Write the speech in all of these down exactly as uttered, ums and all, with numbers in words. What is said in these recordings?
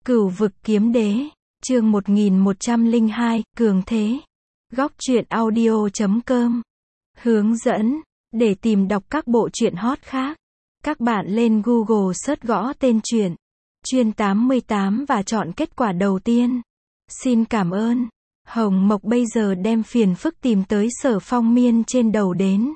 Cửu vực kiếm đế, chương một nghìn một trăm lẻ hai, cường thế. Góc truyện audio chấm com. Hướng dẫn, để tìm đọc các bộ truyện hot khác, các bạn lên Google search gõ tên truyện Chuyên tám mươi tám và chọn kết quả đầu tiên. Xin cảm ơn. Hồng Mộc bây giờ đem phiền phức tìm tới Sở Phong Miên trên đầu đến.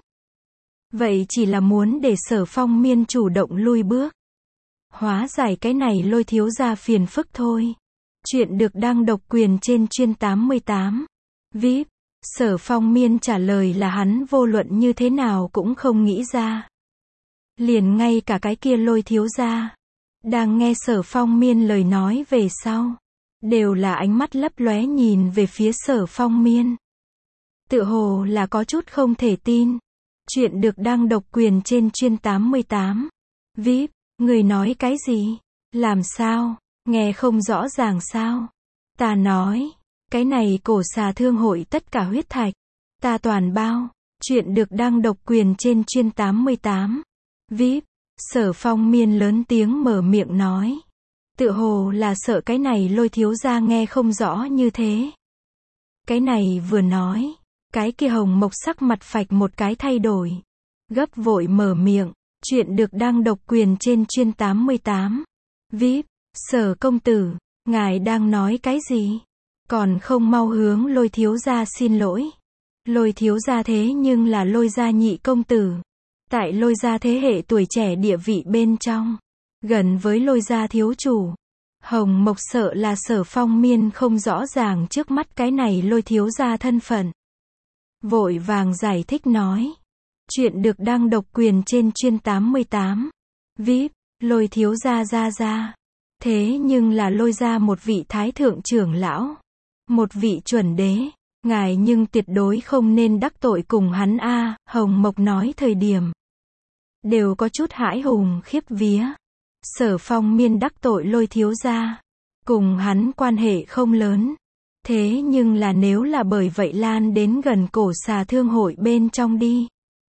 Vậy chỉ là muốn để Sở Phong Miên chủ động lui bước. Hóa giải cái này Lôi thiếu gia phiền phức thôi. Chuyện được đăng độc quyền trên Chuyên tám mươi tám. vê i pê, Sở Phong Miên trả lời là hắn vô luận như thế nào cũng không nghĩ ra. Liền ngay cả cái kia Lôi thiếu gia, đang nghe Sở Phong Miên lời nói về sau, đều là ánh mắt lấp lóe nhìn về phía Sở Phong Miên. Tựa hồ là có chút không thể tin. Chuyện được đăng độc quyền trên Chuyên tám mươi tám. vê i pê, người nói cái gì? Làm sao? Nghe không rõ ràng sao? Ta nói, cái này cổ xà thương hội tất cả huyết thạch, ta toàn bao. Chuyện được đăng độc quyền trên Chuyên tám mươi tám. vê i pê, Sở Phong Miên lớn tiếng mở miệng nói. Tựa hồ là sợ cái này Lôi thiếu gia nghe không rõ như thế. Cái này vừa nói, cái kia Hồng Mộc sắc mặt phạch một cái thay đổi. Gấp vội mở miệng. Chuyện được đăng độc quyền trên Chuyên tám mươi tám. vê i pê, Sở công tử, ngài đang nói cái gì? Còn không mau hướng Lôi thiếu gia xin lỗi. Lôi thiếu gia thế nhưng là Lôi gia nhị công tử. Tại Lôi gia thế hệ tuổi trẻ địa vị bên trong, gần với Lôi gia thiếu chủ. Hồng Mộc sợ là Sở Phong Miên không rõ ràng trước mắt cái này Lôi thiếu gia thân phận. Vội vàng giải thích nói. Chuyện được đăng độc quyền trên Chuyên tám mươi tám. vê i pê, Lôi thiếu gia gia gia. Thế nhưng là Lôi gia một vị thái thượng trưởng lão, một vị chuẩn đế, ngài nhưng tuyệt đối không nên đắc tội cùng hắn a. À, Hồng Mộc nói thời điểm, đều có chút hãi hùng khiếp vía. Sở Phong Miên đắc tội Lôi thiếu gia, cùng hắn quan hệ không lớn. Thế nhưng là nếu là bởi vậy lan đến gần cổ xà thương hội bên trong đi,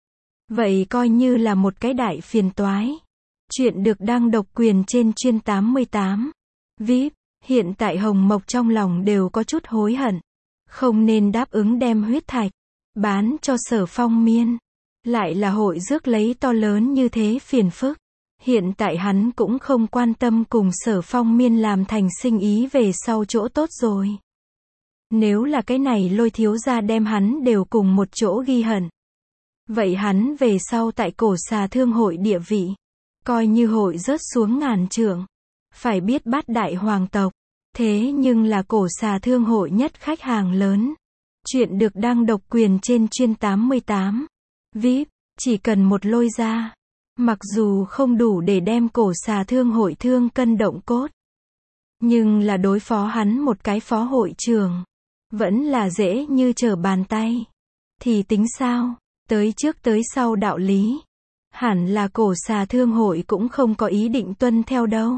vậy coi như là một cái đại phiền toái. Chuyện được đăng độc quyền trên Chuyên tám mươi tám. vê i pê, hiện tại Hồng Mộc trong lòng đều có chút hối hận. Không nên đáp ứng đem huyết thạch bán cho Sở Phong Miên. Lại là hội rước lấy to lớn như thế phiền phức. Hiện tại hắn cũng không quan tâm cùng Sở Phong Miên làm thành sinh ý về sau chỗ tốt rồi. Nếu là cái này Lôi thiếu gia đem hắn đều cùng một chỗ ghi hận, vậy hắn về sau tại cổ xà thương hội địa vị, coi như hội rớt xuống ngàn trượng. Phải biết bát đại hoàng tộc, thế nhưng là cổ xà thương hội nhất khách hàng lớn. Chuyện được đăng độc quyền trên Chuyên tám mươi tám. vê i pê, chỉ cần một Lôi gia, mặc dù không đủ để đem cổ xà thương hội thương cân động cốt, nhưng là đối phó hắn một cái phó hội trưởng, vẫn là dễ như trở bàn tay. Thì tính sao? Tới trước tới sau đạo lý, hẳn là cổ xà thương hội cũng không có ý định tuân theo đâu.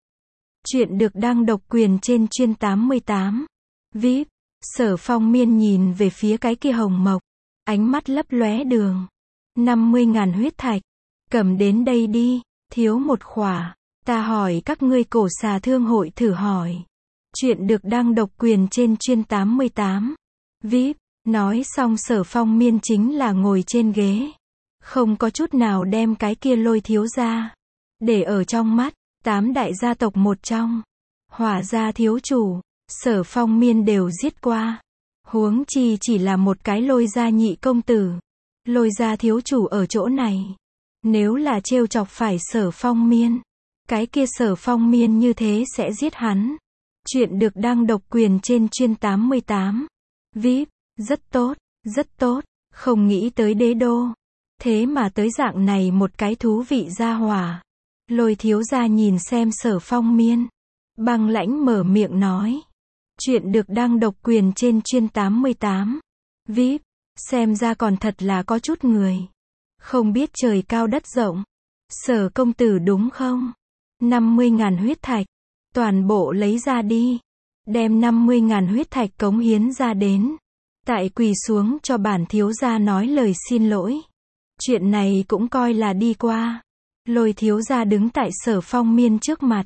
Chuyện được đăng độc quyền trên Chuyên tám mươi tám. vê i pê, Sở Phong Miên nhìn về phía cái kia Hồng Mộc, ánh mắt lấp lóe đường. năm mươi ngàn huyết thạch, cầm đến đây đi, thiếu một khỏa, ta hỏi các ngươi cổ xà thương hội thử hỏi. Chuyện được đăng độc quyền trên Chuyên tám mươi tám. vê i pê, nói xong Sở Phong Miên chính là ngồi trên ghế, không có chút nào đem cái kia Lôi thiếu gia để ở trong mắt. Tám đại gia tộc một trong, Hỏa gia thiếu chủ, Sở Phong Miên đều giết qua. Huống chi chỉ là một cái Lôi gia nhị công tử. Lôi gia thiếu chủ ở chỗ này, nếu là trêu chọc phải Sở Phong Miên, cái kia Sở Phong Miên như thế sẽ giết hắn. Chuyện được đăng độc quyền trên Chuyên tám mươi tám. vê i pê, rất tốt, rất tốt, không nghĩ tới đế đô. Thế mà tới dạng này một cái thú vị gia hỏa. Lôi thiếu gia nhìn xem Sở Phong Miên, băng lãnh mở miệng nói. Chuyện được đăng độc quyền trên Chuyên tám mươi tám. vê i pê, xem ra còn thật là có chút người không biết trời cao đất rộng. Sở công tử đúng không? năm mươi ngàn huyết thạch, toàn bộ lấy ra đi. Đem năm mươi ngàn huyết thạch cống hiến ra đến. Tại quỳ xuống cho bản thiếu gia nói lời xin lỗi. Chuyện này cũng coi là đi qua. Lôi thiếu gia đứng tại Sở Phong Miên trước mặt,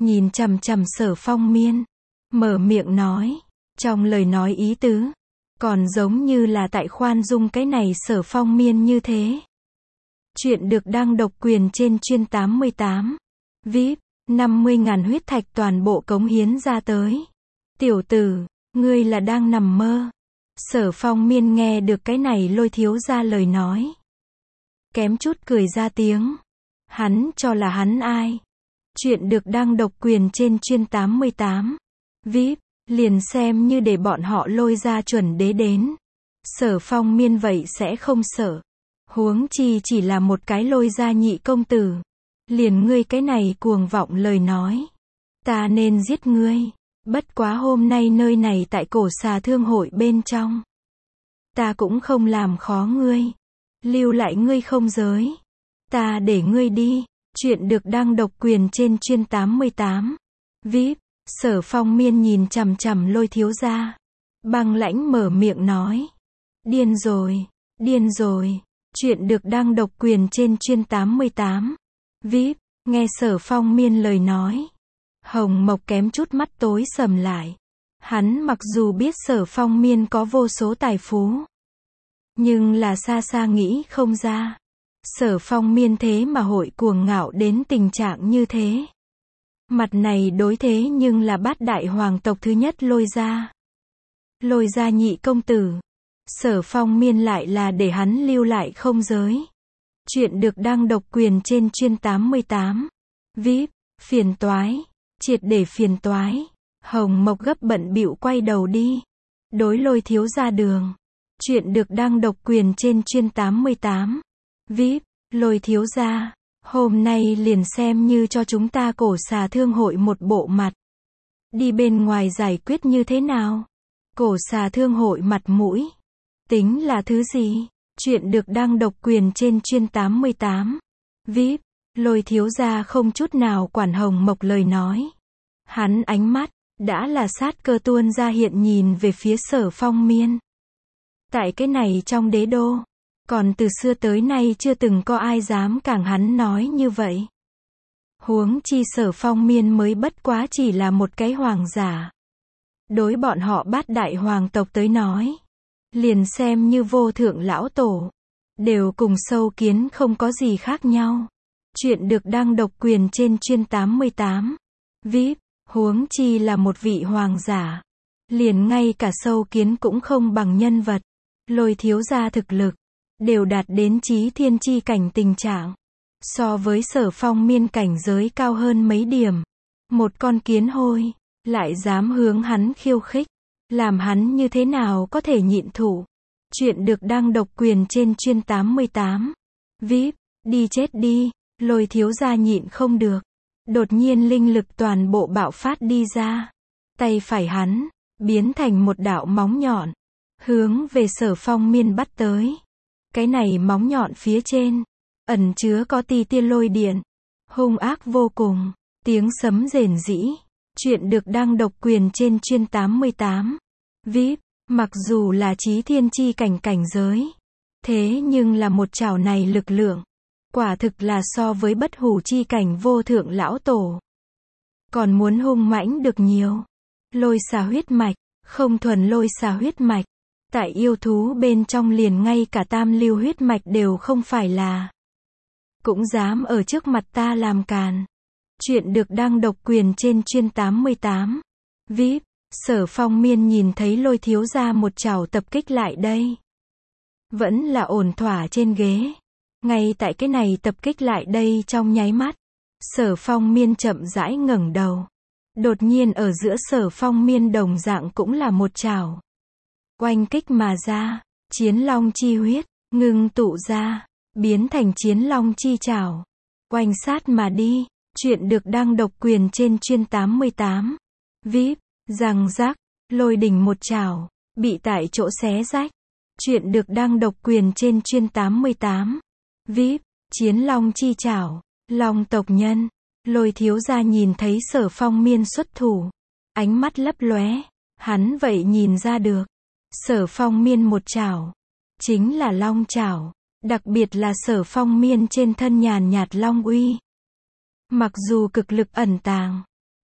nhìn chằm chằm Sở Phong Miên, mở miệng nói, trong lời nói ý tứ, còn giống như là tại khoan dung cái này Sở Phong Miên như thế. Chuyện được đăng độc quyền trên chuyên tám mươi tám. vê i pê, năm mươi ngàn huyết thạch toàn bộ cống hiến ra tới. Tiểu tử, ngươi là đang nằm mơ. Sở Phong Miên nghe được cái này Lôi thiếu gia lời nói, kém chút cười ra tiếng. Hắn cho là hắn ai? Chuyện được đăng độc quyền trên chuyên tám mươi tám. vê i pê, liền xem như để bọn họ Lôi ra chuẩn đế đến. Sở Phong Miên vậy sẽ không sợ. Huống chi chỉ là một cái Lôi gia nhị công tử. Liền ngươi cái này cuồng vọng lời nói, ta nên giết ngươi. Bất quá hôm nay nơi này tại cổ xà thương hội bên trong, ta cũng không làm khó ngươi. Lưu lại ngươi không giới, ta để ngươi đi. Chuyện được đăng độc quyền trên chuyên tám mươi tám. vê i pê, Sở Phong Miên nhìn chằm chằm Lôi thiếu gia, băng lãnh mở miệng nói. Điên rồi, điên rồi. Chuyện được đăng độc quyền trên chuyên tám mươi tám. vê i pê, nghe Sở Phong Miên lời nói, Hồng Mộc kém chút mắt tối sầm lại. Hắn mặc dù biết Sở Phong Miên có vô số tài phú, nhưng là xa xa nghĩ không ra, Sở Phong Miên thế mà hội cuồng ngạo đến tình trạng như thế. Mặt này đối thế nhưng là bát đại hoàng tộc thứ nhất Lôi gia. Lôi gia nhị công tử. Sở Phong Miên lại là để hắn lưu lại không giới. Chuyện được đăng độc quyền trên chuyên tám mươi tám. vê i pê, phiền toái. Triệt để phiền toái. Hồng Mộc gấp bận bịu quay đầu đi. Đối Lôi thiếu gia đường. Chuyện được đăng độc quyền trên chuyên tám mươi tám. vê i pê, Lôi thiếu gia, hôm nay liền xem như cho chúng ta cổ xà thương hội một bộ mặt. Đi bên ngoài giải quyết như thế nào? Cổ xà thương hội mặt mũi tính là thứ gì? Chuyện được đăng độc quyền trên chuyên tám mươi tám. vê i pê, Lôi thiếu gia không chút nào quản Hồng Mộc lời nói. Hắn ánh mắt đã là sát cơ tuôn ra hiện nhìn về phía Sở Phong Miên. Tại cái này trong đế đô, còn từ xưa tới nay chưa từng có ai dám cản hắn nói như vậy. Huống chi Sở Phong Miên mới bất quá chỉ là một cái hoàng giả. Đối bọn họ bát đại hoàng tộc tới nói, liền xem như vô thượng lão tổ, đều cùng sâu kiến không có gì khác nhau. Chuyện được đăng độc quyền trên chuyên tám mươi tám. vê i pê, huống chi là một vị hoàng giả. Liền ngay cả sâu kiến cũng không bằng nhân vật. Lôi thiếu gia thực lực đều đạt đến chí thiên chi cảnh tình trạng. So với Sở Phong Miên cảnh giới cao hơn mấy điểm. Một con kiến hôi lại dám hướng hắn khiêu khích, làm hắn như thế nào có thể nhịn thủ. Chuyện được đăng độc quyền trên chuyên tám mươi tám. vê i pê, đi chết đi. Lôi thiếu gia nhịn không được, đột nhiên linh lực toàn bộ bạo phát đi ra. Tay phải hắn biến thành một đạo móng nhọn, hướng về Sở Phong Miên bắt tới. Cái này móng nhọn phía trên ẩn chứa có ti tia lôi điện, hung ác vô cùng, tiếng sấm rền rĩ. Chuyện được đăng độc quyền trên chuyên tám mươi tám. vê i pê, mặc dù là chí thiên chi cảnh cảnh giới, thế nhưng là một chảo này lực lượng, quả thực là so với bất hủ chi cảnh vô thượng lão tổ còn muốn hung mãnh được nhiều. Lôi xà huyết mạch, không thuần lôi xà huyết mạch, tại yêu thú bên trong liền ngay cả tam lưu huyết mạch đều không phải là, cũng dám ở trước mặt ta làm càn. Chuyện được đăng độc quyền trên chuyên tám mươi tám. vê i pê, Sở Phong Miên nhìn thấy Lôi thiếu gia một chảo tập kích lại đây, vẫn là ổn thỏa trên ghế. Ngay tại cái này tập kích lại đây trong nháy mắt, Sở Phong Miên chậm rãi ngẩng đầu. Đột nhiên ở giữa Sở Phong Miên đồng dạng cũng là một chảo oanh kích mà ra, chiến long chi huyết ngưng tụ ra, biến thành chiến long chi chảo, oanh sát mà đi. Chuyện được đăng độc quyền trên chuyên tám mươi tám. vê i pê, răng rác, lôi đỉnh một chảo bị tại chỗ xé rách. Chuyện được đăng độc quyền trên chuyên tám mươi tám. vê i pê, chiến long chi chảo, long tộc nhân. Lôi thiếu gia nhìn thấy Sở Phong Miên xuất thủ, ánh mắt lấp lóe, hắn vậy nhìn ra được, Sở Phong Miên một chảo chính là long chảo, đặc biệt là Sở Phong Miên trên thân nhàn nhạt long uy. Mặc dù cực lực ẩn tàng,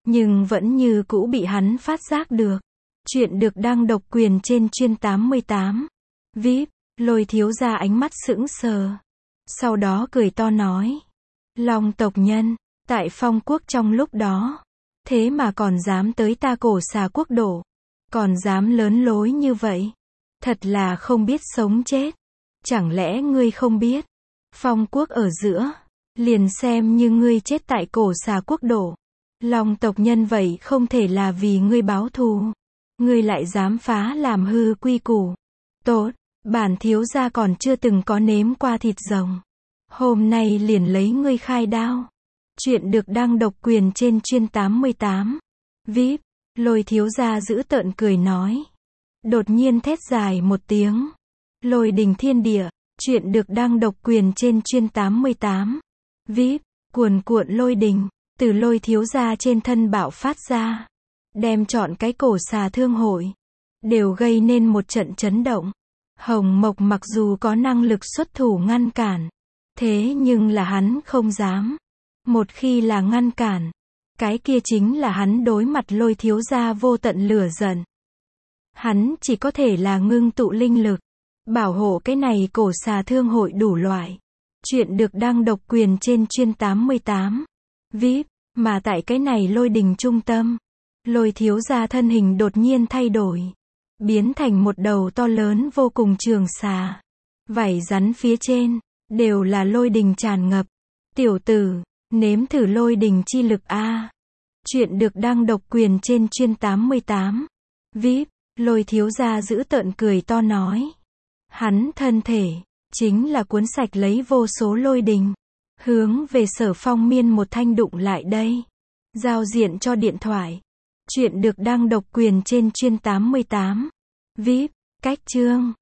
nhưng vẫn như cũ bị hắn phát giác được. Chuyện được đăng độc quyền trên chuyên tám mươi tám. vê i pê, Lôi thiếu gia ánh mắt sững sờ. Sau đó cười to nói. Long tộc nhân, tại Phong quốc trong lúc đó. Thế mà còn dám tới ta Cổ Xà quốc đổ. Còn dám lớn lối như vậy. Thật là không biết sống chết. Chẳng lẽ ngươi không biết. Phong quốc ở giữa. Liền xem như ngươi chết tại Cổ Xà quốc đổ. Long tộc nhân vậy không thể là vì ngươi báo thù. Ngươi lại dám phá làm hư quy củ. Tốt, bản thiếu gia còn chưa từng có nếm qua thịt rồng. Hôm nay liền lấy ngươi khai đao. Chuyện được đăng độc quyền trên chuyên tám mươi tám. vê i pê, Lôi thiếu gia giữ tợn cười nói. Đột nhiên thét dài một tiếng. Lôi đình thiên địa. Chuyện được đăng độc quyền trên chuyên tám mươi tám. vê i pê, Cuồn cuộn lôi đình. Từ lôi thiếu gia trên thân bạo phát ra. Đem trọn cái Cổ Xà thương hội. Đều gây nên một trận chấn động. Hồng Mộc mặc dù có năng lực xuất thủ ngăn cản. Thế nhưng là hắn không dám. Một khi là ngăn cản. Cái kia chính là hắn đối mặt lôi thiếu gia vô tận lửa giận. Hắn chỉ có thể là ngưng tụ linh lực. Bảo hộ cái này Cổ Xà thương hội đủ loại. Chuyện được đăng độc quyền trên chuyên tám mươi tám. vê i pê, mà tại cái này lôi đình trung tâm. Lôi thiếu gia thân hình đột nhiên thay đổi. Biến thành một đầu to lớn vô cùng trường xà. Vảy rắn phía trên. Đều là lôi đình tràn ngập. Tiểu tử, nếm thử lôi đình chi lực a. Chuyện được đăng độc quyền trên chuyên tám mươi tám. vê i pê, Lôi thiếu gia giữ tợn cười to nói. Hắn thân thể. Chính là cuốn sạch lấy vô số lôi đình. Hướng về Sở Phong Miên một thanh đụng lại đây. Giao diện cho điện thoại. Chuyện được đăng độc quyền trên chuyên tám mươi tám. vê i pê, cách chương.